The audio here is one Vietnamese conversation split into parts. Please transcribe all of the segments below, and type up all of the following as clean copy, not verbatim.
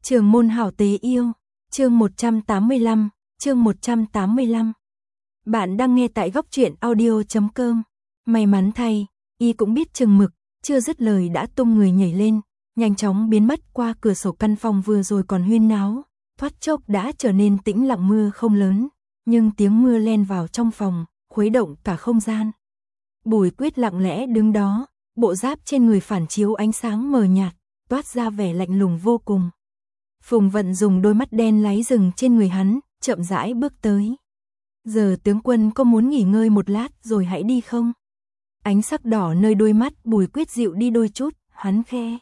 Trường môn hảo tế yêu, chương 185, chương 185. Bạn đang nghe tại góc truyện audio.com. May mắn thay, y cũng biết chừng mực, chưa dứt lời đã tung người nhảy lên, nhanh chóng biến mất qua cửa sổ căn phòng vừa rồi còn huyên náo, thoát chốc đã trở nên tĩnh lặng. Mưa không lớn, nhưng tiếng mưa len vào trong phòng, khuấy động cả không gian. Bùi Quyết lặng lẽ đứng đó, bộ giáp trên người phản chiếu ánh sáng mờ nhạt, toát ra vẻ lạnh lùng vô cùng. Phùng Vận dùng đôi mắt đen láy dừng trên người hắn, chậm rãi bước tới. Giờ tướng quân có muốn nghỉ ngơi một lát rồi hãy đi không? Ánh sắc đỏ nơi đôi mắt Bùi Quyết dịu đi đôi chút, hắn khẽ.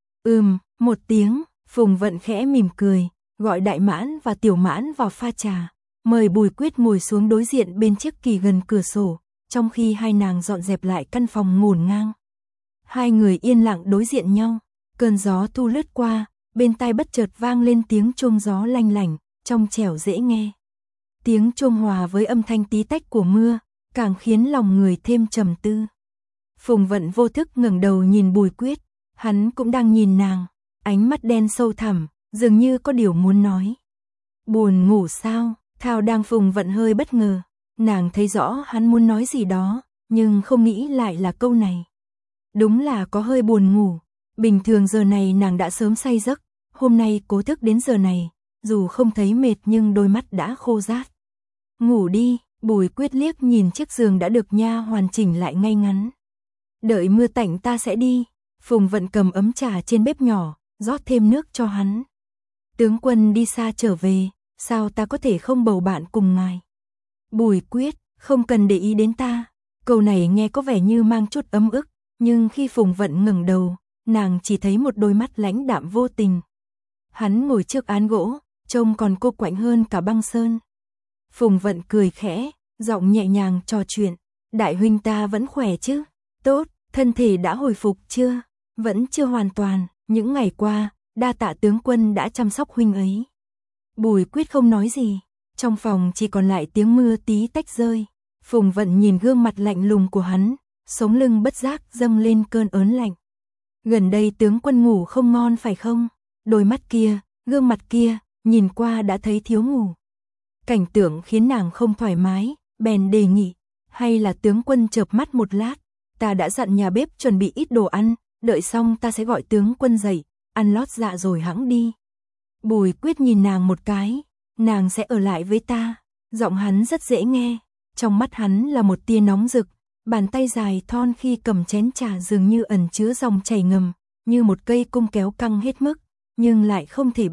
Một tiếng, Phùng Vận khẽ mỉm cười, gọi Đại Mãn và Tiểu Mãn vào pha trà, mời Bùi Quyết ngồi xuống đối diện bên chiếc kỳ gần cửa sổ, trong khi hai nàng dọn dẹp lại căn phòng ngổn ngang. Hai người yên lặng đối diện nhau, cơn gió thu lướt qua, bên tai bất chợt vang lên tiếng chuông gió lanh lảnh, trong trẻo dễ nghe. Tiếng chuông hòa với âm thanh tí tách của mưa, càng khiến lòng người thêm trầm tư. Phùng Vận vô thức ngẩng đầu nhìn Bùi Quyết, hắn cũng đang nhìn nàng, ánh mắt đen sâu thẳm, dường như có điều muốn nói. Buồn ngủ sao? Thao đang Phùng Vận hơi bất ngờ, nàng thấy rõ hắn muốn nói gì đó, nhưng không nghĩ lại là câu này. Đúng là có hơi buồn ngủ, bình thường giờ này nàng đã sớm say giấc, hôm nay cố thức đến giờ này, dù không thấy mệt nhưng đôi mắt đã khô rát. Ngủ đi, Bùi Quyết liếc nhìn chiếc giường đã được nha hoàn chỉnh lại ngay ngắn. Đợi mưa tạnh ta sẽ đi. Phùng Vận cầm ấm trà trên bếp nhỏ, rót thêm nước cho hắn. Tướng quân đi xa trở về, sao ta có thể không bầu bạn cùng ngài? Bùi Quyết, không cần để ý đến ta. Câu này nghe có vẻ như mang chút ấm ức, nhưng khi Phùng Vận ngẩng đầu, nàng chỉ thấy một đôi mắt lãnh đạm vô tình. Hắn ngồi trước án gỗ, trông còn cô quạnh hơn cả băng sơn. Phùng Vận cười khẽ, giọng nhẹ nhàng trò chuyện. Đại huynh ta vẫn khỏe chứ? Tốt, thân thể đã hồi phục chưa? Vẫn chưa hoàn toàn, những ngày qua, đa tạ tướng quân đã chăm sóc huynh ấy. Bùi Quyết không nói gì, trong phòng chỉ còn lại tiếng mưa tí tách rơi. Phùng Vận nhìn gương mặt lạnh lùng của hắn, sống lưng bất giác dâng lên cơn ớn lạnh. Gần đây tướng quân ngủ không ngon phải không? Đôi mắt kia, gương mặt kia, nhìn qua đã thấy thiếu ngủ. Cảnh tượng khiến nàng không thoải mái, bèn đề nghị, hay là tướng quân chợp mắt một lát, ta đã dặn nhà bếp chuẩn bị ít đồ ăn, đợi xong ta sẽ gọi tướng quân dậy, ăn lót dạ rồi hẵng đi. Bùi Quyết nhìn nàng một cái, nàng sẽ ở lại với ta, giọng hắn rất dễ nghe, trong mắt hắn là một tia nóng rực, bàn tay dài thon khi cầm chén trà dường như ẩn chứa dòng chảy ngầm, như một cây cung kéo căng hết mức, nhưng lại không thể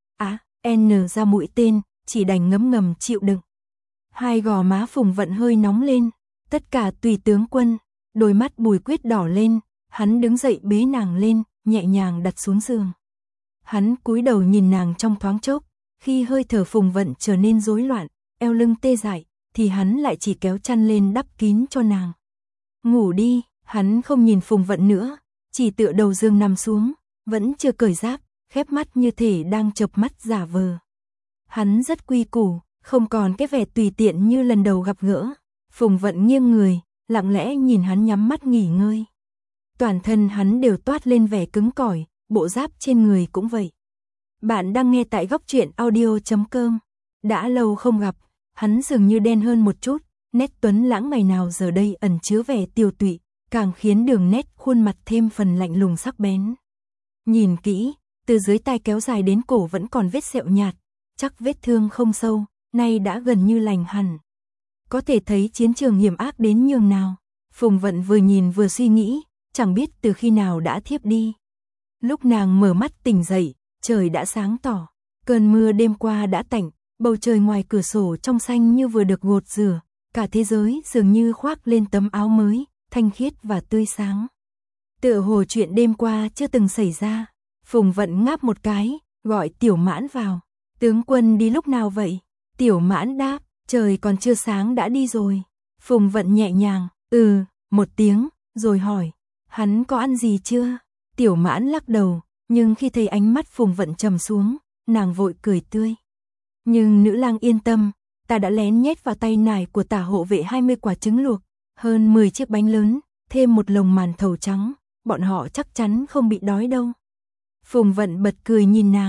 n ra mũi tên, chỉ đành ngấm ngầm chịu đựng. Hai gò má Phùng Vận hơi nóng lên, tất cả tùy tướng quân. Đôi mắt Bùi Quyết đỏ lên, hắn đứng dậy bế nàng lên, nhẹ nhàng đặt xuống giường. Hắn cúi đầu nhìn nàng trong thoáng chốc, khi hơi thở Phùng Vận trở nên rối loạn, eo lưng tê dại, thì hắn lại chỉ kéo chăn lên đắp kín cho nàng. Ngủ đi, hắn không nhìn Phùng Vận nữa, chỉ tựa đầu giường nằm xuống, vẫn chưa cởi giáp, khép mắt như thể đang chợp mắt giả vờ. Hắn rất quy củ, không còn cái vẻ tùy tiện như lần đầu gặp gỡ. Phùng Vận nghiêng người, lặng lẽ nhìn hắn nhắm mắt nghỉ ngơi. Toàn thân hắn đều toát lên vẻ cứng cỏi, bộ giáp trên người cũng vậy. Bạn đang nghe tại góc truyện audio.com. Đã lâu không gặp, hắn dường như đen hơn một chút, nét tuấn lãng ngày nào giờ đây ẩn chứa vẻ tiều tụy, càng khiến đường nét khuôn mặt thêm phần lạnh lùng sắc bén. Nhìn kỹ, từ dưới tai kéo dài đến cổ vẫn còn vết sẹo nhạt, chắc vết thương không sâu, nay đã gần như lành hẳn. Có thể thấy chiến trường hiểm ác đến nhường nào. Phùng Vận vừa nhìn vừa suy nghĩ, chẳng biết từ khi nào đã thiếp đi. Lúc nàng mở mắt tỉnh dậy, trời đã sáng tỏ. Cơn mưa đêm qua đã tạnh, bầu trời ngoài cửa sổ trong xanh như vừa được gột rửa. Cả thế giới dường như khoác lên tấm áo mới, thanh khiết và tươi sáng. Tựa hồ chuyện đêm qua chưa từng xảy ra. Phùng Vận ngáp một cái, gọi Tiểu Mãn vào. Tướng quân đi lúc nào vậy? Tiểu Mãn đáp, trời còn chưa sáng đã đi rồi. Phùng Vận nhẹ nhàng, một tiếng, rồi hỏi, hắn có ăn gì chưa? Tiểu Mãn lắc đầu, nhưng khi thấy ánh mắt Phùng Vận trầm xuống, nàng vội cười tươi. Nhưng nữ lang yên tâm, ta đã lén nhét vào tay nải của Tả hộ vệ 20 quả trứng luộc, hơn 10 chiếc bánh lớn, thêm một lồng màn thầu trắng, bọn họ chắc chắn không bị đói đâu. Phùng Vận bật cười nhìn nàng,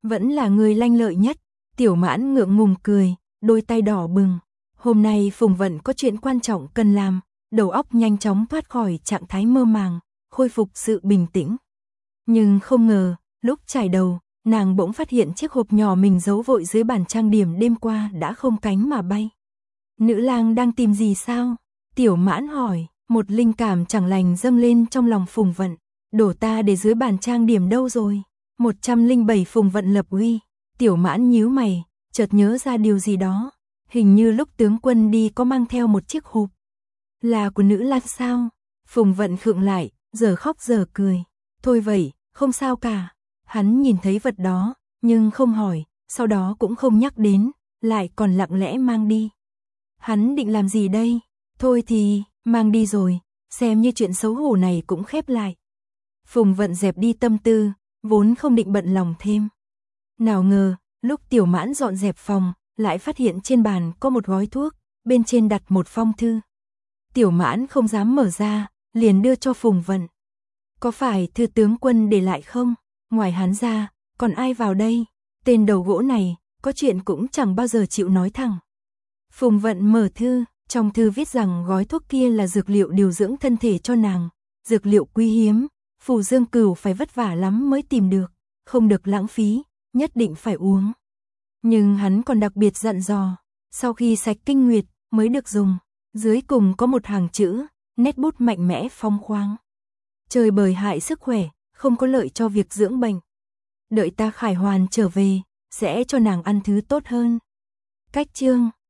Vẫn là người lanh lợi nhất. Tiểu Mãn ngượng ngùng cười, đôi tay đỏ bừng. Hôm nay Phùng Vận có chuyện quan trọng cần làm, đầu óc nhanh chóng thoát khỏi trạng thái mơ màng, khôi phục sự bình tĩnh. Nhưng không ngờ, lúc chải đầu, nàng bỗng phát hiện chiếc hộp nhỏ mình giấu vội dưới bàn trang điểm đêm qua đã không cánh mà bay. Nữ lang đang tìm gì sao? Tiểu Mãn hỏi, một linh cảm chẳng lành dâng lên trong lòng Phùng Vận. Đổ ta để dưới bàn trang điểm đâu rồi? 107 Phùng Vận lập uy. Tiểu Mãn nhíu mày, chợt nhớ ra điều gì đó. Hình như lúc tướng quân đi có mang theo một chiếc hộp. Là của nữ lang sao? Phùng Vận khựng lại, giờ khóc giờ cười. Thôi vậy, không sao cả. Hắn nhìn thấy vật đó, nhưng không hỏi, sau đó cũng không nhắc đến, lại còn lặng lẽ mang đi. Hắn định làm gì đây? Thôi thì, mang đi rồi, xem như chuyện xấu hổ này cũng khép lại. Phùng Vận dẹp đi tâm tư, vốn không định bận lòng thêm. Nào ngờ, lúc Tiểu Mãn dọn dẹp phòng, lại phát hiện trên bàn có một gói thuốc, bên trên đặt một phong thư. Tiểu Mãn không dám mở ra, liền đưa cho Phùng Vận. Có phải thư tướng quân để lại không? Ngoài hắn ra, còn ai vào đây? Tên đầu gỗ này, có chuyện cũng chẳng bao giờ chịu nói thẳng. Phùng Vận mở thư, trong thư viết rằng gói thuốc kia là dược liệu điều dưỡng thân thể cho nàng. Dược liệu quý hiếm, Phù Dương Cửu phải vất vả lắm mới tìm được, không được lãng phí, nhất định phải uống. Nhưng hắn còn đặc biệt dặn dò, sau khi sạch kinh nguyệt mới được dùng. Dưới cùng có một hàng chữ, nét bút mạnh mẽ phóng khoáng. Trời bời hại sức khỏe, không có lợi cho việc dưỡng bệnh. Đợi ta khải hoàn trở về, sẽ cho nàng ăn thứ tốt hơn. Cách chương